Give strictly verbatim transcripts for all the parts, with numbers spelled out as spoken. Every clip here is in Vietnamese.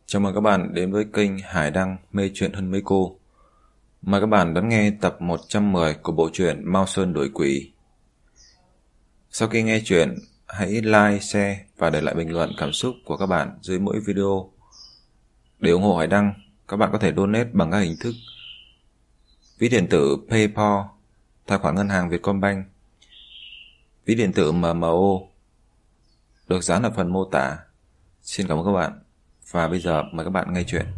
Chào mừng các bạn đến với kênh Hải Đăng Mê Chuyện Hơn Mấy Cô. Mời các bạn đón nghe tập một trăm mười của bộ truyện Mao Sơn Đuổi Quỷ. Sau khi nghe chuyện, hãy like, share và để lại bình luận cảm xúc của các bạn dưới mỗi video. Để ủng hộ Hải Đăng, các bạn có thể donate bằng các hình thức: ví điện tử PayPal, tài khoản ngân hàng Vietcombank, ví điện tử em em o, được dán ở phần mô tả. Xin cảm ơn các bạn. Và bây giờ mời các bạn nghe chuyện.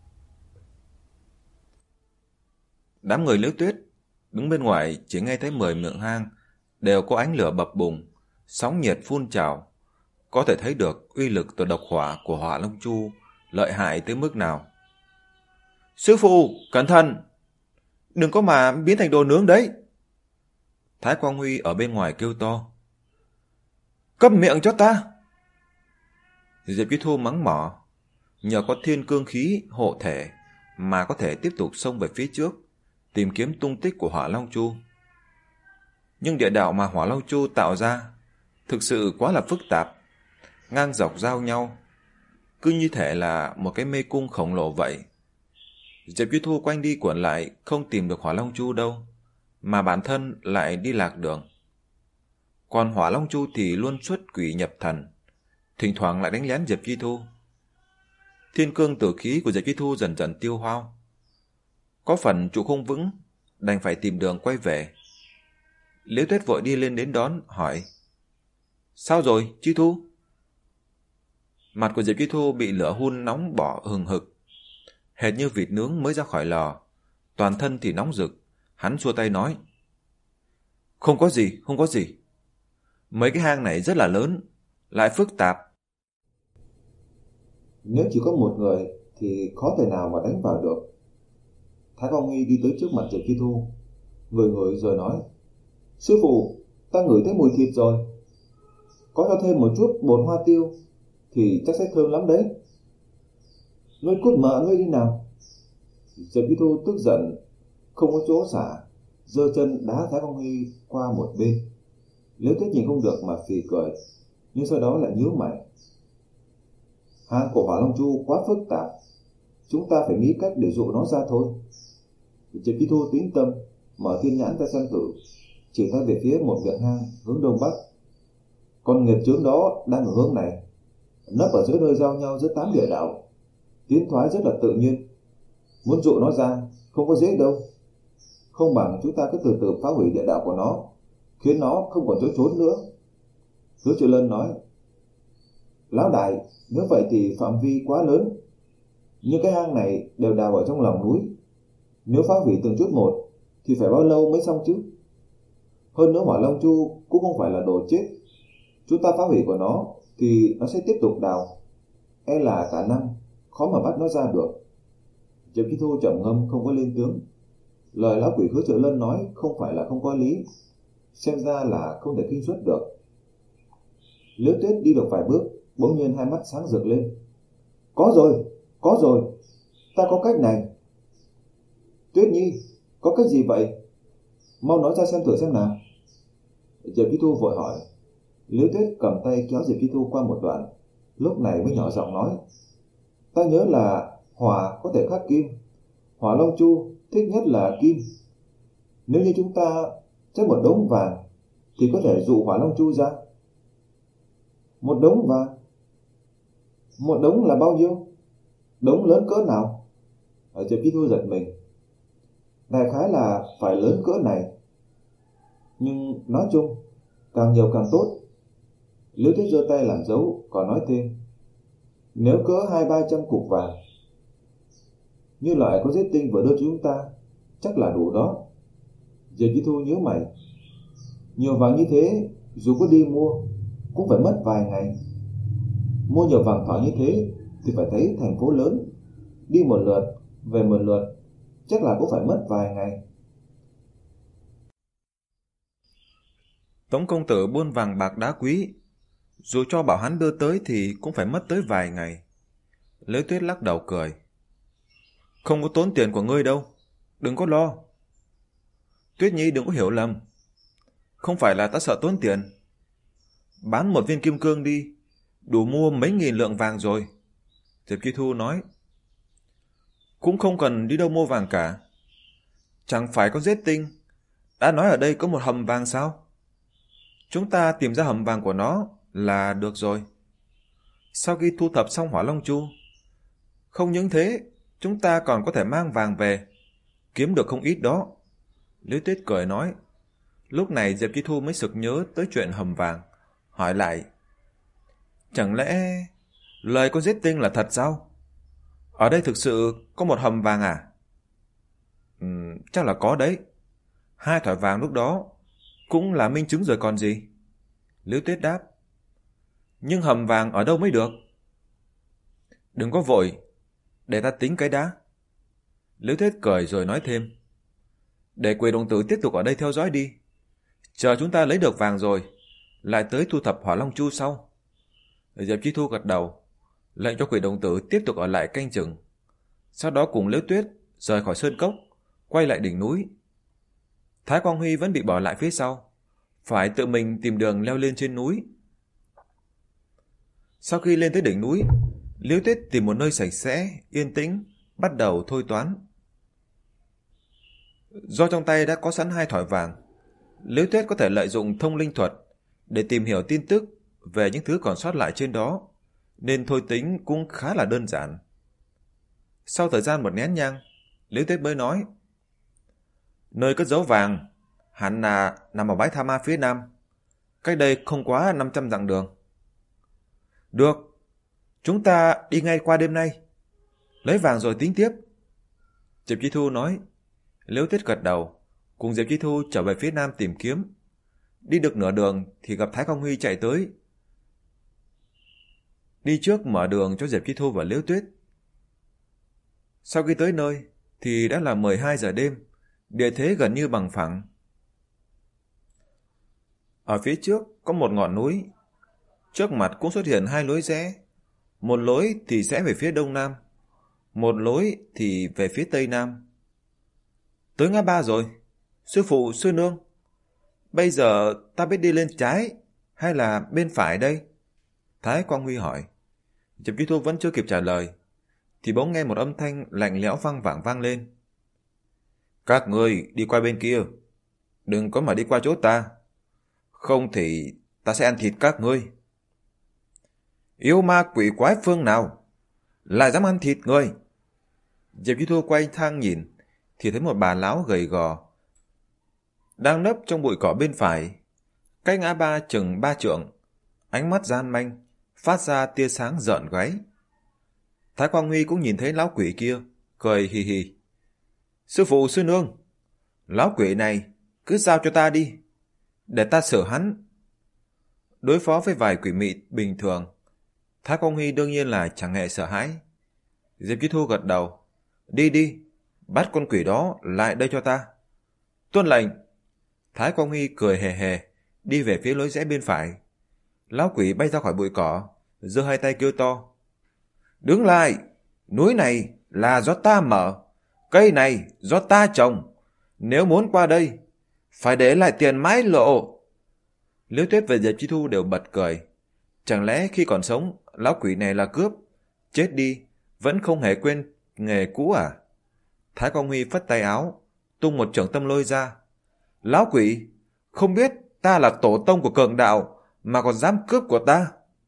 Đám người Liễu Tuyết đứng bên ngoài chỉ nghe thấy mười miệng hang đều có ánh lửa bập bùng, sóng nhiệt phun trào, có thể thấy được uy lực từ độc hỏa của Hỏa Long Chu lợi hại tới mức nào. Sư phụ, cẩn thận, đừng có mà biến thành đồ nướng đấy. Thái Quang Huy ở bên ngoài kêu to. Câm miệng cho ta. Diệp Chí Thu mắng mỏ. Nhờ có thiên cương khí hộ thể mà có thể tiếp tục xông về phía trước, tìm kiếm tung tích của Hỏa Long Chu. Nhưng địa đạo mà Hỏa Long Chu tạo ra thực sự quá là phức tạp, ngang dọc giao nhau, cứ như thể là một cái mê cung khổng lồ vậy. Diệp Chí Thu quanh đi quẩn lại không tìm được Hỏa Long Chu đâu, mà bản thân lại đi lạc đường. Còn Hỏa Long Chu thì luôn xuất quỷ nhập thần, thỉnh thoảng lại đánh lén Diệp Chí Thu. Thiên cương tử khí của Diệp Chí Thu dần dần tiêu hao, có phần trụ không vững, đành phải tìm đường quay về. Liễu Tuyết vội đi lên đến đón, hỏi: Sao rồi, Chí Thu? Mặt của Diệp Chí Thu bị lửa hun nóng bỏ hừng hực, hệt như vịt nướng mới ra khỏi lò, toàn thân thì nóng rực. Hắn xua tay nói: Không có gì, không có gì. Mấy cái hang này rất là lớn, lại phức tạp. Nếu chỉ có một người thì khó thể nào mà đánh vào được. Thái Quang Huy đi tới trước mặt Diệp Chí Thu, ngửi ngửi rồi nói: Sư phụ, ta ngửi thấy mùi thịt rồi. Có cho thêm một chút bột hoa tiêu thì chắc sẽ thơm lắm đấy. Ngươi cút mợ ngươi đi nào. Diệp Chí Thu tức giận không có chỗ xả, giơ chân đá Thái Quang Huy qua một bên. Liễu Tuyết nhìn không được mà phì cười, nhưng sau đó lại nhíu mày. Hang của Hỏa Long Chu quá phức tạp, chúng ta phải nghĩ cách để dụ nó ra thôi. Diệp Chí Thu tín tâm mở thiên nhãn ra xem thử, chỉ tay về phía một miệng hang hướng đông bắc. Con nghiệp chướng đó đang ở hướng này, nấp ở giữa nơi giao nhau giữa tám địa đạo, tiến thoái rất là tự nhiên. Muốn dụ nó ra không có dễ đâu. Không bằng chúng ta cứ từ từ phá hủy địa đạo của nó, khiến nó không còn chỗ trốn nữa. Hứa Triệu Lân nói: Lão đại, nếu vậy thì phạm vi quá lớn, nhưng cái hang này đều đào ở trong lòng núi, nếu phá hủy từng chút một thì phải bao lâu mới xong chứ? Hơn nữa Hỏa Long Chu cũng không phải là đồ chết, chúng ta phá hủy của nó thì nó sẽ tiếp tục đào, e là khả năng khó mà bắt nó ra được. Diệp Chí Thu trầm ngâm không có lên tiếng. Lời lão quỷ Hứa Triệu Lân nói không phải là không có lý, xem ra là không thể kinh xuất được. Liễu Tuyết đi được vài bước, bỗng nhiên hai mắt sáng rực lên. Có rồi, có rồi, ta có cách này. Tuyết Nhi, có cách gì vậy? Mau nói ra xem thử xem nào. Diệp Chí Thu vội hỏi. Liễu Tuyết cầm tay kéo Diệp Chí Thu qua một đoạn, lúc này mới nhỏ giọng nói: Ta nhớ là hỏa có thể khắc kim, Hỏa Long Chu thích nhất là kim. Nếu như chúng ta chất một đống vàng thì có thể dụ Hỏa Long Chu ra. Một đống vàng? Một đống là bao nhiêu? Đống lớn cỡ nào? Ở Diệp Chí Thu giật mình. Đại khái là phải lớn cỡ này, nhưng nói chung càng nhiều càng tốt. Liễu Tuyết giơ tay làm dấu, còn nói thêm: Nếu cỡ hai ba trăm cục vàng, như loại có giết tinh vừa đưa cho chúng ta, chắc là đủ đó. Diệp Chí Thu nhíu mày. Nhiều vàng như thế, dù có đi mua cũng phải mất vài ngày. Mua nhiều vàng thỏi như thế thì phải thấy thành phố lớn, đi một lượt, về một lượt, chắc là cũng phải mất vài ngày. Tống công tử buôn vàng bạc đá quý, dù cho bảo hắn đưa tới thì cũng phải mất tới vài ngày. Liễu Tuyết lắc đầu cười. Không có tốn tiền của ngươi đâu, đừng có lo. Tuyết Nhi đừng có hiểu lầm, không phải là ta sợ tốn tiền. Bán một viên kim cương đi, đủ mua mấy nghìn lượng vàng rồi. Diệp Chi Thu nói. Cũng không cần đi đâu mua vàng cả. Chẳng phải có giết tinh đã nói ở đây có một hầm vàng sao? Chúng ta tìm ra hầm vàng của nó là được rồi. Sau khi thu thập xong Hỏa Long Chu, không những thế, chúng ta còn có thể mang vàng về, kiếm được không ít đó. Liễu Tuyết cười nói. Lúc này Diệp Chi Thu mới sực nhớ tới chuyện hầm vàng, hỏi lại. Chẳng lẽ lời con giết tinh là thật sao? Ở đây thực sự có một hầm vàng à? Ừ, chắc là có đấy. Hai thỏi vàng lúc đó cũng là minh chứng rồi còn gì. Liễu Tuyết đáp. Nhưng hầm vàng ở đâu mới được? Đừng có vội, để ta tính cái đã. Liễu Tuyết cười rồi nói thêm. Để Quỷ Đồng Tử tiếp tục ở đây theo dõi đi. Chờ chúng ta lấy được vàng rồi, lại tới thu thập Hỏa Long Chu sau. Diệp Chi Thu gật đầu, lệnh cho Quỷ Đồng Tử tiếp tục ở lại canh chừng. Sau đó cùng Liễu Tuyết rời khỏi sơn cốc, quay lại đỉnh núi. Thái Quang Huy vẫn bị bỏ lại phía sau, phải tự mình tìm đường leo lên trên núi. Sau khi lên tới đỉnh núi, Liễu Tuyết tìm một nơi sạch sẽ, yên tĩnh, bắt đầu thôi toán. Do trong tay đã có sẵn hai thỏi vàng, Liễu Tuyết có thể lợi dụng thông linh thuật để tìm hiểu tin tức về những thứ còn sót lại trên đó, nên thôi tính cũng khá là đơn giản. Sau thời gian một nén nhang, Liễu Tuyết mới nói. Nơi cất giấu vàng hẳn là nằm ở bãi Tha Ma phía nam, cách đây không quá năm trăm dặm đường. Được, chúng ta đi ngay qua đêm nay, lấy vàng rồi tính tiếp. Diệp Chi Thu nói. Liễu Tuyết gật đầu, cùng Diệp Chi Thu trở về phía nam tìm kiếm. Đi được nửa đường thì gặp Thái Quang Huy chạy tới, đi trước mở đường cho Diệp Chi Thu và Liễu Tuyết. Sau khi tới nơi thì đã là mười hai giờ đêm, địa thế gần như bằng phẳng. Ở phía trước có một ngọn núi, trước mặt cũng xuất hiện hai lối rẽ. Một lối thì rẽ về phía đông nam, một lối thì về phía tây nam. Tới ngã ba rồi, sư phụ, sư nương. Bây giờ ta biết đi lên trái hay là bên phải đây? Thái Quang Huy hỏi. Diệp Chi Thu vẫn chưa kịp trả lời thì bỗng nghe một âm thanh lạnh lẽo vang vẳng vang lên. Các ngươi đi qua bên kia, đừng có mà đi qua chỗ ta, không thì ta sẽ ăn thịt các ngươi. Yêu ma quỷ quái phương nào lại dám ăn thịt người? Diệp Chi Thu quay thang nhìn thì thấy một bà lão gầy gò đang nấp trong bụi cỏ bên phải, cách ngã ba chừng ba trượng, ánh mắt gian manh, phát ra tia sáng rợn gáy. Thái Quang Huy cũng nhìn thấy lão quỷ kia, cười hì hì. Sư phụ, sư nương, lão quỷ này cứ giao cho ta đi, để ta xử hắn. Đối phó với vài quỷ mị bình thường, Thái Quang Huy đương nhiên là chẳng hề sợ hãi. Diệp Chi Thu gật đầu. Đi đi, bắt con quỷ đó lại đây cho ta. Tuân lệnh. Thái Quang Huy cười hề hề, đi về phía lối rẽ bên phải. Lão quỷ bay ra khỏi bụi cỏ, giơ hai tay kêu to. Đứng lại, núi này là do ta mở, cây này do ta trồng. Nếu muốn qua đây, phải để lại tiền mãi lộ. Liễu Tuyết và Diệp Chi Thu đều bật cười. Chẳng lẽ khi còn sống, lão quỷ này là cướp, chết đi, vẫn không hề quên nghề cũ à? Thái Quang Huy phất tay áo, tung một chưởng tâm lôi ra. Lão quỷ, không biết ta là tổ tông của cường đạo mà còn dám cướp của ta.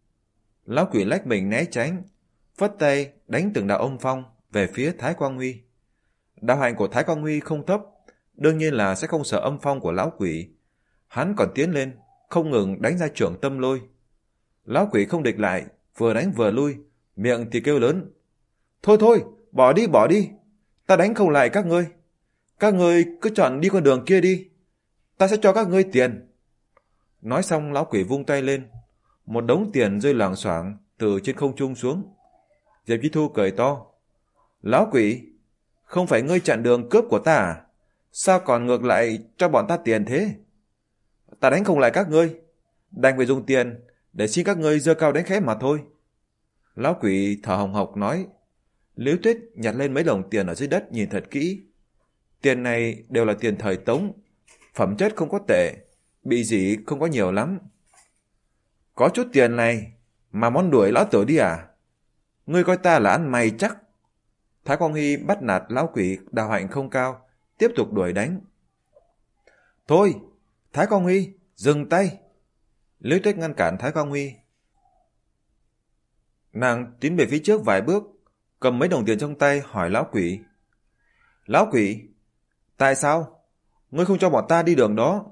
Lão quỷ lách mình né tránh, phất tay đánh từng đạo âm phong về phía Thái Quang Huy. Đạo hạnh của Thái Quang Huy không thấp, đương nhiên là sẽ không sợ âm phong của lão quỷ. Hắn còn tiến lên, không ngừng đánh ra chưởng tâm lôi. Lão quỷ không địch lại, vừa đánh vừa lui, miệng thì kêu lớn. Thôi thôi, bỏ đi bỏ đi, ta đánh không lại các ngươi. Các ngươi cứ chọn đi con đường kia đi, ta sẽ cho các ngươi tiền. Nói xong lão quỷ vung tay lên, một đống tiền rơi loảng xoảng từ trên không trung xuống. Diệp Chi Thu cười to. Lão quỷ, không phải ngươi chặn đường cướp của ta à? Sao còn ngược lại cho bọn ta tiền thế? Ta đánh không lại các ngươi, đành phải dùng tiền để xin các ngươi giơ cao đánh khẽ mà thôi. Lão quỷ thở hồng hộc nói. Liễu Tuyết nhặt lên mấy đồng tiền ở dưới đất nhìn thật kỹ. Tiền này đều là tiền thời Tống, phẩm chất không có tệ, bị dỉ không có nhiều lắm. Có chút tiền này mà món đuổi lão tử đi à? Ngươi coi ta là ăn mày chắc. Thái Quang Huy bắt nạt lão quỷ đạo hạnh không cao, tiếp tục đuổi đánh. Thôi, Thái Quang Huy, dừng tay. Liễu Tuyết ngăn cản Thái Quang Huy. Nàng tiến về phía trước vài bước, cầm mấy đồng tiền trong tay hỏi lão quỷ. Lão quỷ, tại sao? Ngươi không cho bọn ta đi đường đó.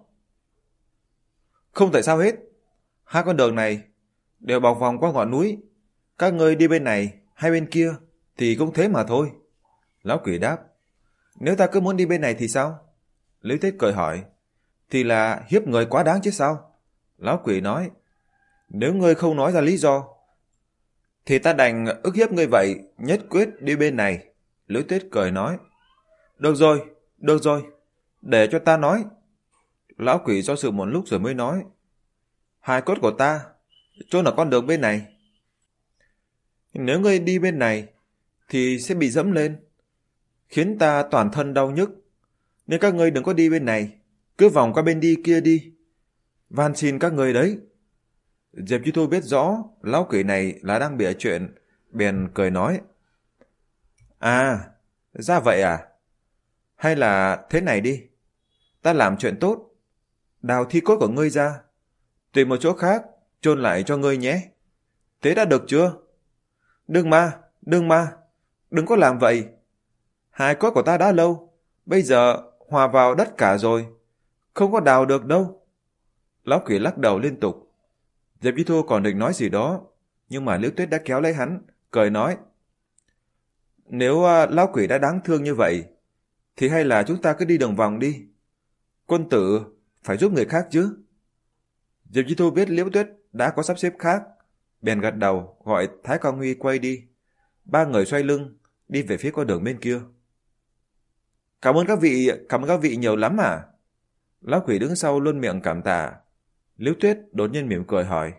Không tại sao hết. Hai con đường này đều bọc vòng qua ngọn núi. Các ngươi đi bên này hay bên kia thì cũng thế mà thôi. Lão quỷ đáp. Nếu ta cứ muốn đi bên này thì sao? Liễu Tuyết cười hỏi. Thì là hiếp người quá đáng chứ sao? Lão quỷ nói. Nếu ngươi không nói ra lý do thì ta đành ức hiếp ngươi vậy, nhất quyết đi bên này. Liễu Tuyết cười nói. Được rồi, được rồi, để cho ta nói. Lão quỷ do dự một lúc rồi mới nói. Hài cốt của ta chôn ở con đường bên này. Nếu ngươi đi bên này thì sẽ bị dẫm lên, khiến ta toàn thân đau nhức. Nên các ngươi đừng có đi bên này, cứ vòng qua bên đi kia đi. Van xin các ngươi đấy. Diệp Chi Thu biết rõ lão quỷ này là đang bịa chuyện, bèn cười nói. À, ra vậy à? Hay là thế này đi, ta làm chuyện tốt, đào thi cốt của ngươi ra, tìm một chỗ khác chôn lại cho ngươi nhé. Thế đã được chưa? Đừng mà, đừng mà, đừng có làm vậy. Hài cốt của ta đã lâu, bây giờ hòa vào đất cả rồi, không có đào được đâu. Lão quỷ lắc đầu liên tục. Diệp Chi Thu còn định nói gì đó, nhưng mà Liễu Tuyết đã kéo lấy hắn, cười nói. Nếu uh, lão quỷ đã đáng thương như vậy, thì hay là chúng ta cứ đi đường vòng đi. Quân tử phải giúp người khác chứ. Diệp Chi Thu biết Liễu Tuyết đã có sắp xếp khác, bèn gật đầu gọi Thái Quang Huy quay đi. Ba người xoay lưng đi về phía con đường bên kia. Cảm ơn các vị, cảm ơn các vị nhiều lắm à? Lão quỷ đứng sau luôn miệng cảm tạ. Liễu Tuyết đột nhiên mỉm cười hỏi.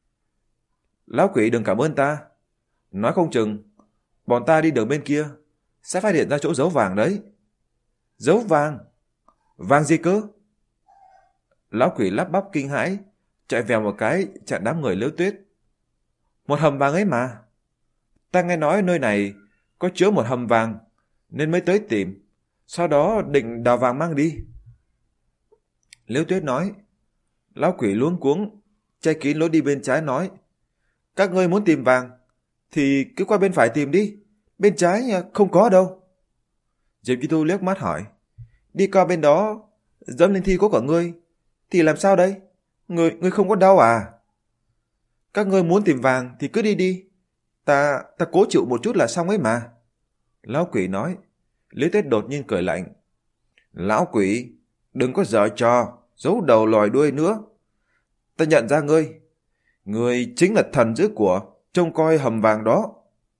Lão quỷ đừng cảm ơn ta. Nói không chừng bọn ta đi đường bên kia sẽ phát hiện ra chỗ giấu vàng đấy. Giấu vàng? Vàng gì cơ? Lão quỷ lắp bắp kinh hãi, chạy vèo một cái chặn đám người Liễu Tuyết. Một hầm vàng ấy mà. Ta nghe nói nơi này có chứa một hầm vàng nên mới tới tìm, sau đó định đào vàng mang đi. Liễu Tuyết nói. Lão quỷ luống cuống che kín lối đi bên trái nói. Các ngươi muốn tìm vàng thì cứ qua bên phải tìm đi, bên trái không có đâu. Diệp Chi Thu liếc mắt hỏi. Đi qua bên đó dẫm lên thi cốt của ngươi thì làm sao đây? Ngươi, ngươi không có đau à? Các ngươi muốn tìm vàng thì cứ đi đi, Ta ta cố chịu một chút là xong ấy mà. Lão quỷ nói. Liễu Tuyết đột nhiên cười lạnh. Lão quỷ, đừng có giở trò, giấu đầu lòi đuôi nữa. Ta nhận ra ngươi. Ngươi chính là thần giữ của, trông coi hầm vàng đó.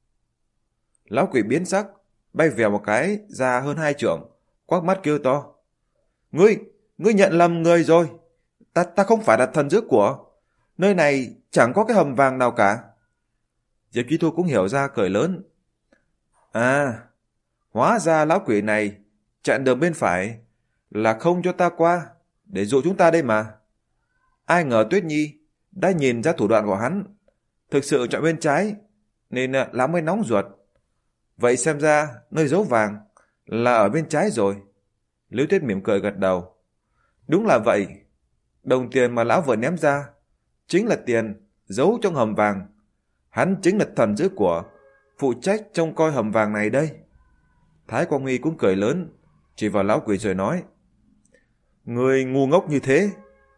Lão quỷ biến sắc, bay vèo một cái ra hơn hai trượng, quắc mắt kêu to. Ngươi, ngươi nhận lầm người rồi. Ta, ta không phải là thần giữ của. Nơi này chẳng có cái hầm vàng nào cả. Diệp Chi Thu cũng hiểu ra, cười lớn. À, hóa ra lão quỷ này chặn đường bên phải là không cho ta qua, để dụ chúng ta đây mà. Ai ngờ Tuyết Nhi đã nhìn ra thủ đoạn của hắn, thực sự chọn bên trái, nên lão mới nóng ruột. Vậy xem ra nơi giấu vàng là ở bên trái rồi. Liễu Tuyết mỉm cười gật đầu. Đúng là vậy. Đồng tiền mà lão vừa ném ra chính là tiền giấu trong hầm vàng. Hắn chính là thần giữ của, phụ trách trông coi hầm vàng này đây. Thái Quang Huy cũng cười lớn, chỉ vào lão quỷ rồi nói. Người ngu ngốc như thế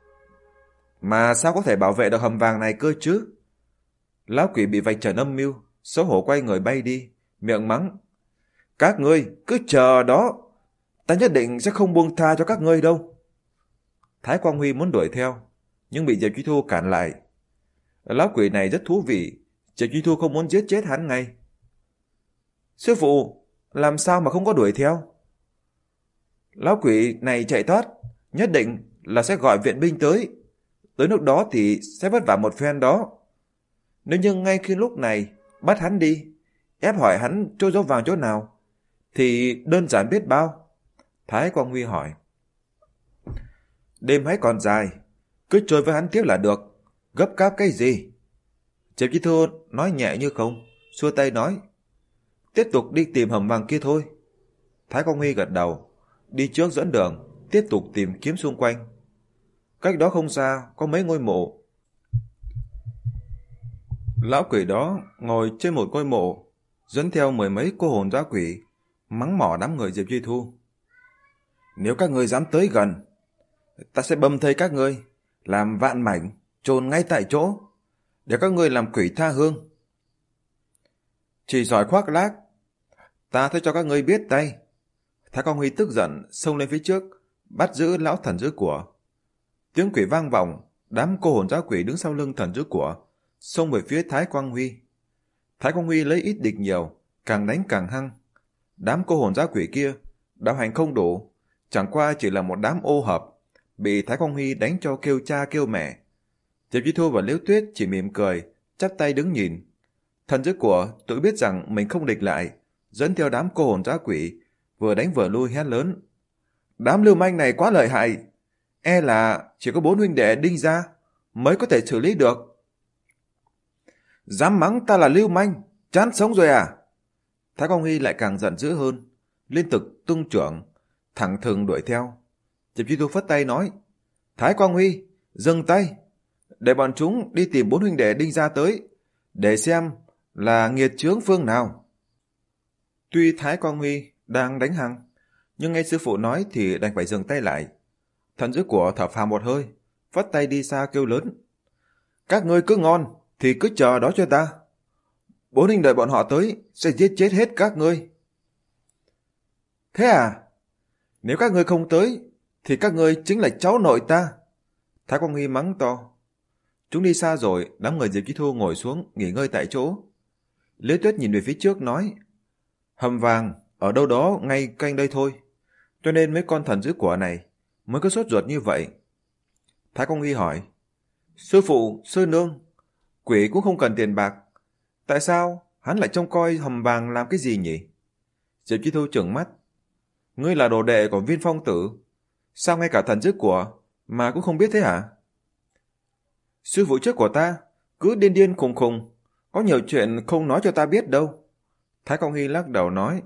mà sao có thể bảo vệ được hầm vàng này cơ chứ? Lão quỷ bị vạch trần âm mưu, xấu hổ quay người bay đi, miệng mắng. Các ngươi cứ chờ đó, ta nhất định sẽ không buông tha cho các ngươi đâu. Thái Quang Huy muốn đuổi theo, nhưng bị Diệp Chi Thu cản lại. Lão quỷ này rất thú vị, Diệp Chi Thu không muốn giết chết hắn ngay. Sư phụ, làm sao mà không có đuổi theo? Lão quỷ này chạy thoát, nhất định là sẽ gọi viện binh tới. Tới lúc đó thì sẽ vất vả một phen đó. Nếu như ngay khi lúc này bắt hắn đi, ép hỏi hắn trôi giấu vàng chỗ nào, thì đơn giản biết bao. Thái Quang Huy hỏi. Đêm hãy còn dài, cứ trôi với hắn tiếp là được, gấp gáp cái gì? Diệp Chi Thu nói nhẹ như không, xua tay nói, tiếp tục đi tìm hầm vàng kia thôi. Thái Quang Huy gật đầu, đi trước dẫn đường, tiếp tục tìm kiếm xung quanh. Cách đó không xa có mấy ngôi mộ. Lão quỷ đó ngồi trên một ngôi mộ, dẫn theo mười mấy cô hồn dã quỷ, mắng mỏ đám người Diệp Duy Thu. Nếu các ngươi dám tới gần, ta sẽ bầm thây các ngươi, làm vạn mảnh, chôn ngay tại chỗ, để các ngươi làm quỷ tha hương. Chỉ giỏi khoác lác, ta sẽ cho các ngươi biết tay. Thái Quang Huy tức giận xông lên phía trước, bắt giữ lão thần giữ của. Tiếng quỷ vang vọng, đám cô hồn dã quỷ đứng sau lưng thần giữ của xông về phía Thái Quang Huy. Thái Quang Huy lấy ít địch nhiều, càng đánh càng hăng. Đám cô hồn dã quỷ kia đạo hành không đủ, chẳng qua chỉ là một đám ô hợp, bị Thái Quang Huy đánh cho kêu cha kêu mẹ. Diệp Duy Thu và Liễu Tuyết chỉ mỉm cười, chắp tay đứng nhìn. Thần dữ của tự biết rằng mình không địch lại, dẫn theo đám cô hồn dã quỷ, vừa đánh vừa lui hét lớn. Đám lưu manh này quá lợi hại, e là chỉ có bốn huynh đệ Đinh gia mới có thể xử lý được. Dám mắng ta là lưu manh, chán sống rồi à? Thái Quang Huy lại càng giận dữ hơn, liên tục tung trưởng, thẳng thừng đuổi theo. Diệp Duy Thu phất tay nói, Thái Quang Huy, dừng tay, để bọn chúng đi tìm bốn huynh đệ Đinh gia tới, để xem là nghiệt chướng phương nào. Tuy Thái Quang Huy đang đánh hăng, nhưng nghe sư phụ nói thì đành phải dừng tay lại. Thần dữ của thở phào một hơi, phất tay đi xa kêu lớn, các ngươi cứ ngon thì cứ chờ đó cho ta. Bốn huynh đệ bọn họ tới sẽ giết chết hết các ngươi. Thế à? Nếu các ngươi không tới thì các ngươi chính là cháu nội ta. Thái Quang Huy mắng to. Chúng đi xa rồi, đám người Diệp Chí Thu ngồi xuống nghỉ ngơi tại chỗ. Liễu Tuyết nhìn về phía trước nói, hầm vàng ở đâu đó ngay cạnh đây thôi, cho nên mấy con thần dữ của này mới có sốt ruột như vậy. Thái Quang Huy hỏi, sư phụ, sư nương, quỷ cũng không cần tiền bạc, tại sao hắn lại trông coi hầm vàng làm cái gì nhỉ? Diệp Chí Thu trừng mắt, ngươi là đồ đệ của Viên Phong Tử, sao ngay cả thần dữ của mà cũng không biết thế hả? Sư phụ trước của ta cứ điên điên khùng khùng, có nhiều chuyện không nói cho ta biết đâu. Thái Quang Huy lắc đầu nói,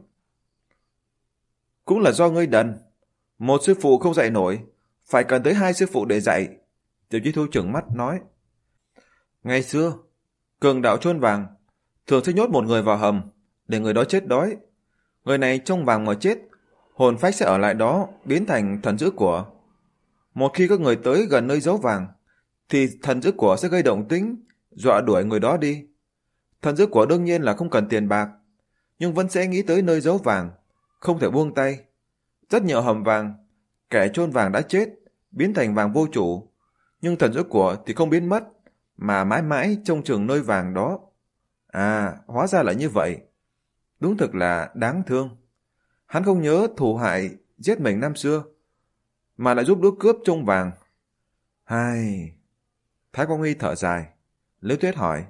cũng là do ngươi đần, một sư phụ không dạy nổi, phải cần tới hai sư phụ để dạy. Diệp Chí Thu trừng mắt nói, ngày xưa cường đạo chôn vàng thường sẽ nhốt một người vào hầm để người đó chết đói. Người này trong vàng mà chết, hồn phách sẽ ở lại đó biến thành thần dữ của. Một khi có người tới gần nơi giấu vàng thì thần dữ của sẽ gây động tĩnh, dọa đuổi người đó đi. Thần dữ của đương nhiên là không cần tiền bạc, nhưng vẫn sẽ nghĩ tới nơi giấu vàng, không thể buông tay. Rất nhiều hầm vàng, kẻ chôn vàng đã chết, biến thành vàng vô chủ, nhưng thần dữ của thì không biến mất, mà mãi mãi trông chừng nơi vàng đó. À, hóa ra là như vậy. Đúng thực là đáng thương. Hắn không nhớ thù hại giết mình năm xưa, mà lại giúp đỡ cướp trông vàng. Hai... Thái Quang Huy thở dài. Liễu Tuyết hỏi,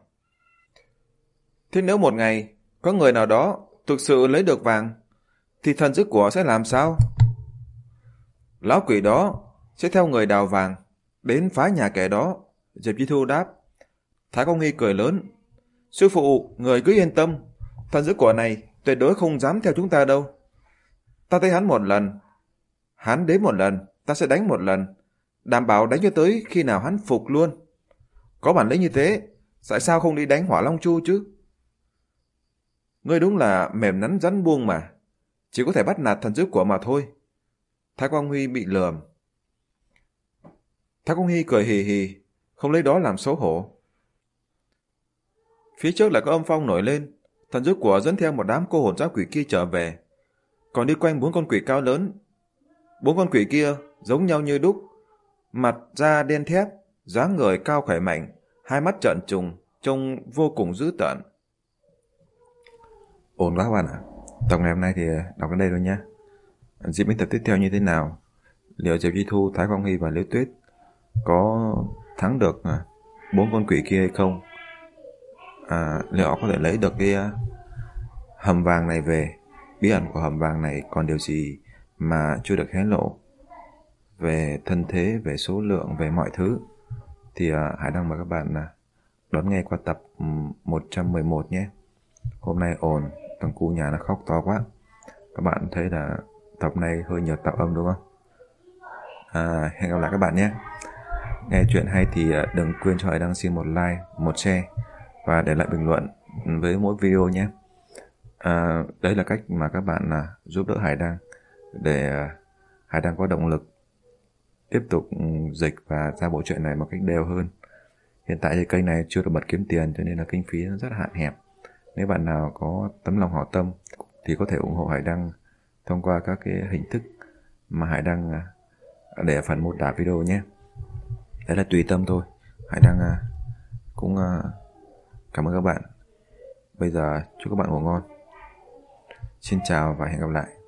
thế nếu một ngày có người nào đó thực sự lấy được vàng thì thần dữ của sẽ làm sao? Lão quỷ đó sẽ theo người đào vàng đến phá nhà kẻ đó. Diệp Chí Thu đáp. Thái Quang Huy cười lớn, sư phụ, người cứ yên tâm, thần dữ của này tuyệt đối không dám theo chúng ta đâu. Ta thấy hắn một lần, hắn đến một lần, ta sẽ đánh một lần, đảm bảo đánh cho tới khi nào hắn phục luôn. Có bản lĩnh như thế, tại sao không đi đánh Hỏa Long Chu chứ? Ngươi đúng là mềm nắn rắn buông mà, chỉ có thể bắt nạt thần dữ của mà thôi. Thái Quang Huy bị lườm. Thái Quang Huy cười hì hì, không lấy đó làm xấu hổ. Phía trước lại có âm phong nổi lên, thần dữ của dẫn theo một đám cô hồn dã quỷ kia trở về, còn đi quanh bốn con quỷ cao lớn. Bốn con quỷ kia giống nhau như đúc, mặt da đen thép, dáng người cao khỏe mạnh, hai mắt trợn trùng, trông vô cùng dữ tợn. Ổn quá các bạn ạ. Tập ngày hôm nay thì đọc đến đây thôi nhé. Diễn biến tập tiếp theo như thế nào? Liệu Diệp Chí Thu, Thái Quang Huy và Liễu Tuyết có thắng được bốn con quỷ kia hay không? À, liệu họ có thể lấy được cái hầm vàng này về? Bí ẩn của hầm vàng này còn điều gì mà chưa được hé lộ? Về thân thế, về số lượng, về mọi thứ thì uh, Hải Đăng mời các bạn uh, đón nghe qua tập um, một trăm mười một nhé. Hôm nay ồn, thằng cu nhà nó khóc to quá. Các bạn thấy là tập này hơi nhiều tạo âm đúng không? À, hẹn gặp lại các bạn nhé. Nghe chuyện hay thì đừng quên cho Hải Đăng xin một like, một share và để lại bình luận với mỗi video nhé. À, đấy là cách mà các bạn là giúp đỡ Hải Đăng để Hải Đăng có động lực tiếp tục dịch và ra bộ truyện này một cách đều hơn. Hiện tại thì kênh này chưa được bật kiếm tiền cho nên là kinh phí nó rất hạn hẹp. Nếu bạn nào có tấm lòng hảo tâm thì có thể ủng hộ Hải Đăng thông qua các cái hình thức mà Hải Đăng để ở phần mô tả video nhé. Đấy là tùy tâm thôi. Hải Đăng cũng cảm ơn các bạn. Bây giờ chúc các bạn ngủ ngon. Xin chào và hẹn gặp lại.